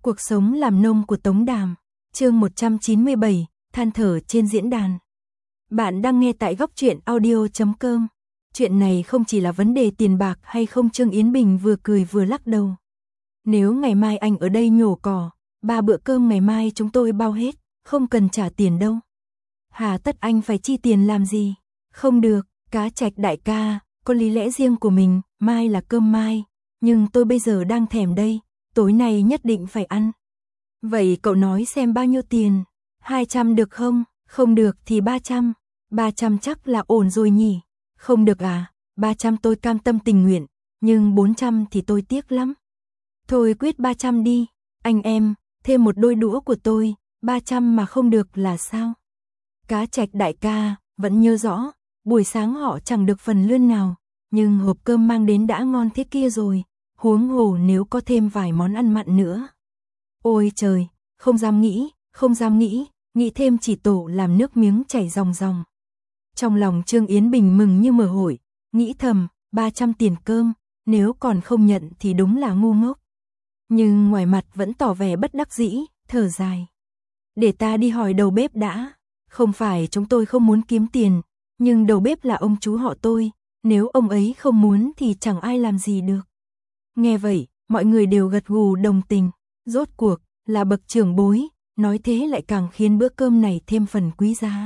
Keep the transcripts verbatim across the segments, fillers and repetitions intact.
Cuộc sống làm nông của Tống Đàm, chương một trăm chín mươi bảy, than thở trên diễn đàn. Bạn đang nghe tại góc truyện audio chấm com. Chuyện này không chỉ là vấn đề tiền bạc hay không. Trương Yến Bình vừa cười vừa lắc đầu. Nếu ngày mai anh ở đây nhổ cỏ, ba bữa cơm ngày mai chúng tôi bao hết, không cần trả tiền đâu. Hà tất anh phải chi tiền làm gì? Không được, Cá Trạch đại ca, có lý lẽ riêng của mình, mai là cơm mai, nhưng tôi bây giờ đang thèm đây, tối nay nhất định phải ăn. Vậy cậu nói xem bao nhiêu tiền? hai trăm được không? Không được thì ba trăm. ba trăm chắc là ổn rồi nhỉ? Không được à? ba trăm tôi cam tâm tình nguyện, nhưng bốn trăm thì tôi tiếc lắm. Thôi quyết ba trăm đi. Anh em, thêm một đôi đũa của tôi, ba trăm mà không được là sao? Cá Trạch đại ca, vẫn nhớ rõ, buổi sáng họ chẳng được phần lươn nào, nhưng hộp cơm mang đến đã ngon thế kia rồi, huống hồ nếu có thêm vài món ăn mặn nữa. Ôi trời, không dám nghĩ, không dám nghĩ, nghĩ thêm chỉ tổ làm nước miếng chảy ròng ròng. Trong lòng Trương Yến Bình mừng như mở hội, nghĩ thầm, ba trăm tiền cơm, nếu còn không nhận thì đúng là ngu ngốc. Nhưng ngoài mặt vẫn tỏ vẻ bất đắc dĩ, thở dài. Để ta đi hỏi đầu bếp đã, không phải chúng tôi không muốn kiếm tiền, nhưng đầu bếp là ông chú họ tôi, nếu ông ấy không muốn thì chẳng ai làm gì được. Nghe vậy, mọi người đều gật gù đồng tình, rốt cuộc, là bậc trưởng bối, nói thế lại càng khiến bữa cơm này thêm phần quý giá.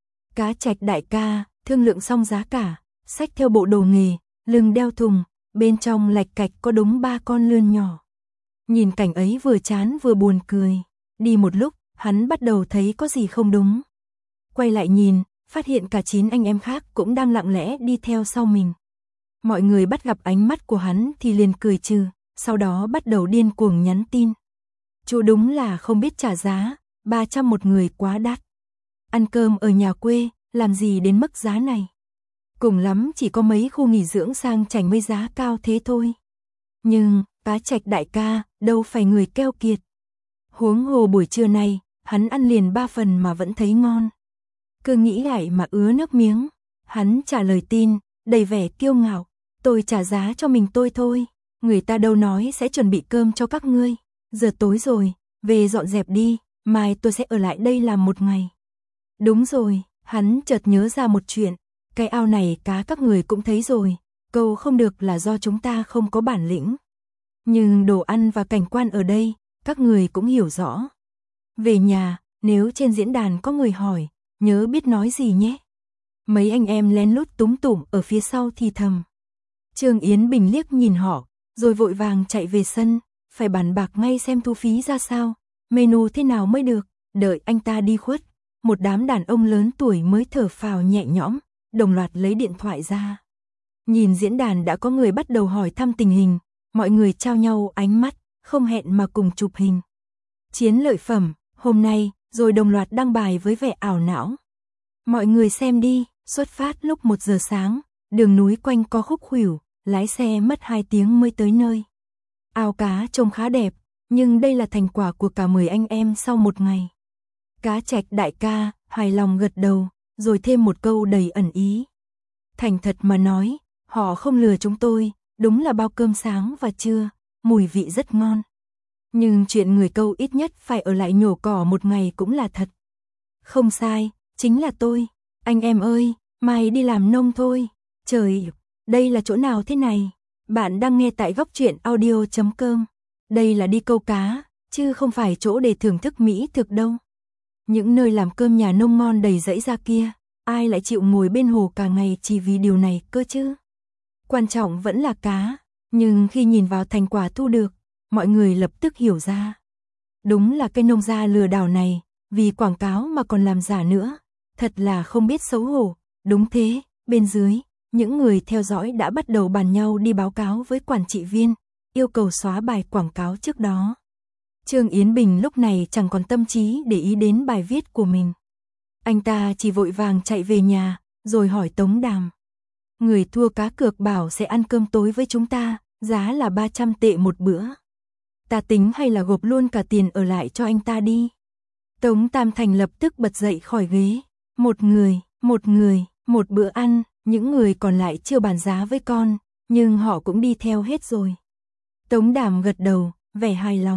Cá Trạch đại ca, thương lượng xong giá cả, xách theo bộ đồ nghề, lưng đeo thùng, bên trong lạch cạch có đúng ba con lươn nhỏ. Nhìn cảnh ấy vừa chán vừa buồn cười, đi một lúc, hắn bắt đầu thấy có gì không đúng. Quay lại nhìn, phát hiện cả chín anh em khác cũng đang lặng lẽ đi theo sau mình. Mọi người bắt gặp ánh mắt của hắn thì liền cười trừ, sau đó bắt đầu điên cuồng nhắn tin. Chú đúng là không biết trả giá, ba trăm một người quá đắt. Ăn cơm ở nhà quê, làm gì đến mức giá này. Cùng lắm chỉ có mấy khu nghỉ dưỡng sang chảnh mới giá cao thế thôi. Nhưng, Cá Trạch đại ca, đâu phải người keo kiệt. Huống hồ buổi trưa này, hắn ăn liền ba phần mà vẫn thấy ngon. Cứ nghĩ lại mà ứa nước miếng. Hắn trả lời tin, đầy vẻ kiêu ngạo. Tôi trả giá cho mình tôi thôi. Người ta đâu nói sẽ chuẩn bị cơm cho các ngươi. Giờ tối rồi, về dọn dẹp đi, mai tôi sẽ ở lại đây làm một ngày. Đúng rồi, hắn chợt nhớ ra một chuyện. Cái ao này cá các người cũng thấy rồi. Câu không được là do chúng ta không có bản lĩnh. Nhưng đồ ăn và cảnh quan ở đây, các người cũng hiểu rõ. Về nhà, nếu trên diễn đàn có người hỏi, nhớ biết nói gì nhé. Mấy anh em lén lút túm tủm ở phía sau thì thầm. Trương Yến Bình liếc nhìn họ, rồi vội vàng chạy về sân, phải bàn bạc ngay xem thu phí ra sao, menu thế nào mới được. Đợi anh ta đi khuất, một đám đàn ông lớn tuổi mới thở phào nhẹ nhõm, đồng loạt lấy điện thoại ra. Nhìn diễn đàn đã có người bắt đầu hỏi thăm tình hình, mọi người trao nhau ánh mắt, không hẹn mà cùng chụp hình. Chiến lợi phẩm, hôm nay, rồi đồng loạt đăng bài với vẻ ảo não. Mọi người xem đi, xuất phát lúc một giờ sáng, đường núi quanh co khúc khuỷu, lái xe mất hai tiếng mới tới nơi. Ao cá trông khá đẹp, nhưng đây là thành quả của cả mười anh em sau một ngày. Cá Trạch đại ca, hài lòng gật đầu, rồi thêm một câu đầy ẩn ý. Thành thật mà nói, họ không lừa chúng tôi, đúng là bao cơm sáng và trưa, mùi vị rất ngon. Nhưng chuyện người câu ít nhất phải ở lại nhổ cỏ một ngày cũng là thật. Không sai, chính là tôi. Anh em ơi, mai đi làm nông thôi. Trời, đây là chỗ nào thế này? Bạn đang nghe tại góc truyện audio chấm com. Đây là đi câu cá, chứ không phải chỗ để thưởng thức mỹ thực đâu. Những nơi làm cơm nhà nông ngon đầy dãy ra kia, ai lại chịu ngồi bên hồ cả ngày chỉ vì điều này cơ chứ? Quan trọng vẫn là cá, nhưng khi nhìn vào thành quả thu được, mọi người lập tức hiểu ra. Đúng là cái nông gia lừa đảo này, vì quảng cáo mà còn làm giả nữa. Thật là không biết xấu hổ. Đúng thế, bên dưới, những người theo dõi đã bắt đầu bàn nhau đi báo cáo với quản trị viên, yêu cầu xóa bài quảng cáo trước đó. Trương Yến Bình lúc này chẳng còn tâm trí để ý đến bài viết của mình. Anh ta chỉ vội vàng chạy về nhà, rồi hỏi Tống Đàm. Người thua cá cược bảo sẽ ăn cơm tối với chúng ta, giá là ba trăm tệ một bữa. Ta tính hay là gộp luôn cả tiền ở lại cho anh ta đi. Tống Tam Thành lập tức bật dậy khỏi ghế. Một người, một người, một bữa ăn, những người còn lại chưa bàn giá với con, nhưng họ cũng đi theo hết rồi. Tống Đàm gật đầu, vẻ hài lòng.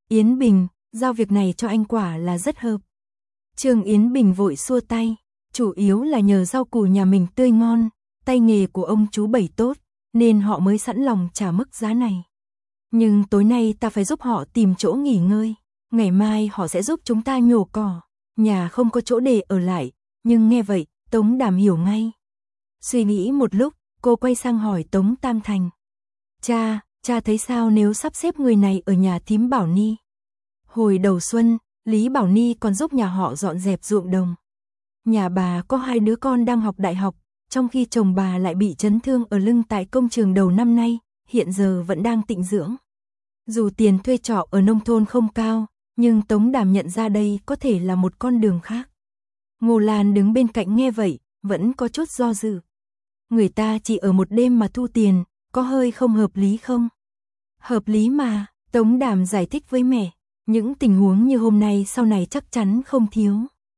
Yến Bình, giao việc này cho anh quả là rất hợp. Trương Yến Bình vội xua tay, chủ yếu là nhờ rau củ nhà mình tươi ngon, tay nghề của ông chú Bảy tốt, nên họ mới sẵn lòng trả mức giá này. Nhưng tối nay ta phải giúp họ tìm chỗ nghỉ ngơi, ngày mai họ sẽ giúp chúng ta nhổ cỏ, nhà không có chỗ để ở lại, nhưng nghe vậy, Tống Đàm hiểu ngay. Suy nghĩ một lúc, cô quay sang hỏi Tống Tam Thành. Cha, cha thấy sao nếu sắp xếp người này ở nhà thím Bảo Ni? Hồi đầu xuân, Lý Bảo Ni còn giúp nhà họ dọn dẹp ruộng đồng. Nhà bà có hai đứa con đang học đại học, trong khi chồng bà lại bị chấn thương ở lưng tại công trường đầu năm nay, hiện giờ vẫn đang tịnh dưỡng. Dù tiền thuê trọ ở nông thôn không cao, nhưng Tống Đàm nhận ra đây có thể là một con đường khác. Ngô Lan đứng bên cạnh nghe vậy, vẫn có chút do dự. Người ta chỉ ở một đêm mà thu tiền, có hơi không hợp lý không? Hợp lý mà, Tống Đàm giải thích với mẹ, những tình huống như hôm nay sau này chắc chắn không thiếu.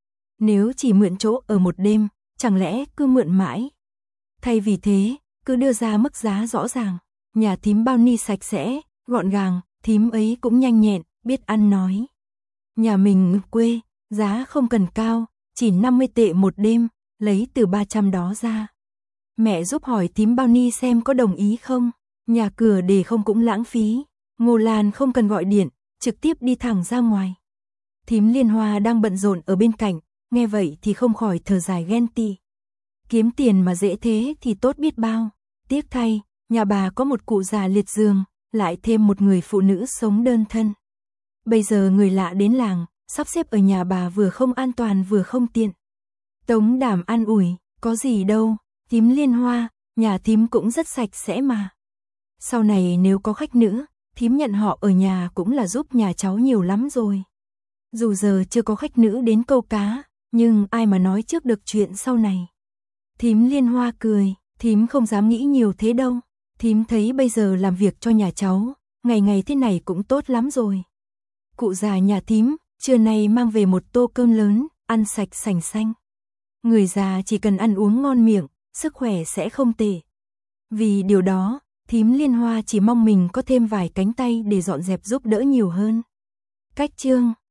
Nếu chỉ mượn chỗ ở một đêm, chẳng lẽ cứ mượn mãi? Thay vì thế, cứ đưa ra mức giá rõ ràng. Nhà thím Bao Ni sạch sẽ, gọn gàng, thím ấy cũng nhanh nhẹn, biết ăn nói. Nhà mình quê, giá không cần cao, chỉ năm mươi tệ một đêm, lấy từ ba trăm đó ra. Mẹ giúp hỏi thím Bao Ni xem có đồng ý không, nhà cửa để không cũng lãng phí. Ngô Lan không cần gọi điện, trực tiếp đi thẳng ra ngoài. Thím Liên Hoa đang bận rộn ở bên cạnh, nghe vậy thì không khỏi thở dài ghen tị. Kiếm tiền mà dễ thế thì tốt biết bao. Tiếc thay, nhà bà có một cụ già liệt giường, lại thêm một người phụ nữ sống đơn thân. Bây giờ người lạ đến làng, sắp xếp ở nhà bà vừa không an toàn vừa không tiện. Tống Đàm an ủi, có gì đâu, thím Liên Hoa, nhà thím cũng rất sạch sẽ mà. Sau này nếu có khách nữ, thím nhận họ ở nhà cũng là giúp nhà cháu nhiều lắm rồi. Dù giờ chưa có khách nữ đến câu cá, nhưng ai mà nói trước được chuyện sau này. Thím Liên Hoa cười, thím không dám nghĩ nhiều thế đâu. Thím thấy bây giờ làm việc cho nhà cháu, ngày ngày thế này cũng tốt lắm rồi. Cụ già nhà thím, trưa nay mang về một tô cơm lớn, ăn sạch sành xanh. Người già chỉ cần ăn uống ngon miệng, sức khỏe sẽ không tệ. Vì điều đó, thím Liên Hoa chỉ mong mình có thêm vài cánh tay để dọn dẹp giúp đỡ nhiều hơn. Cách chương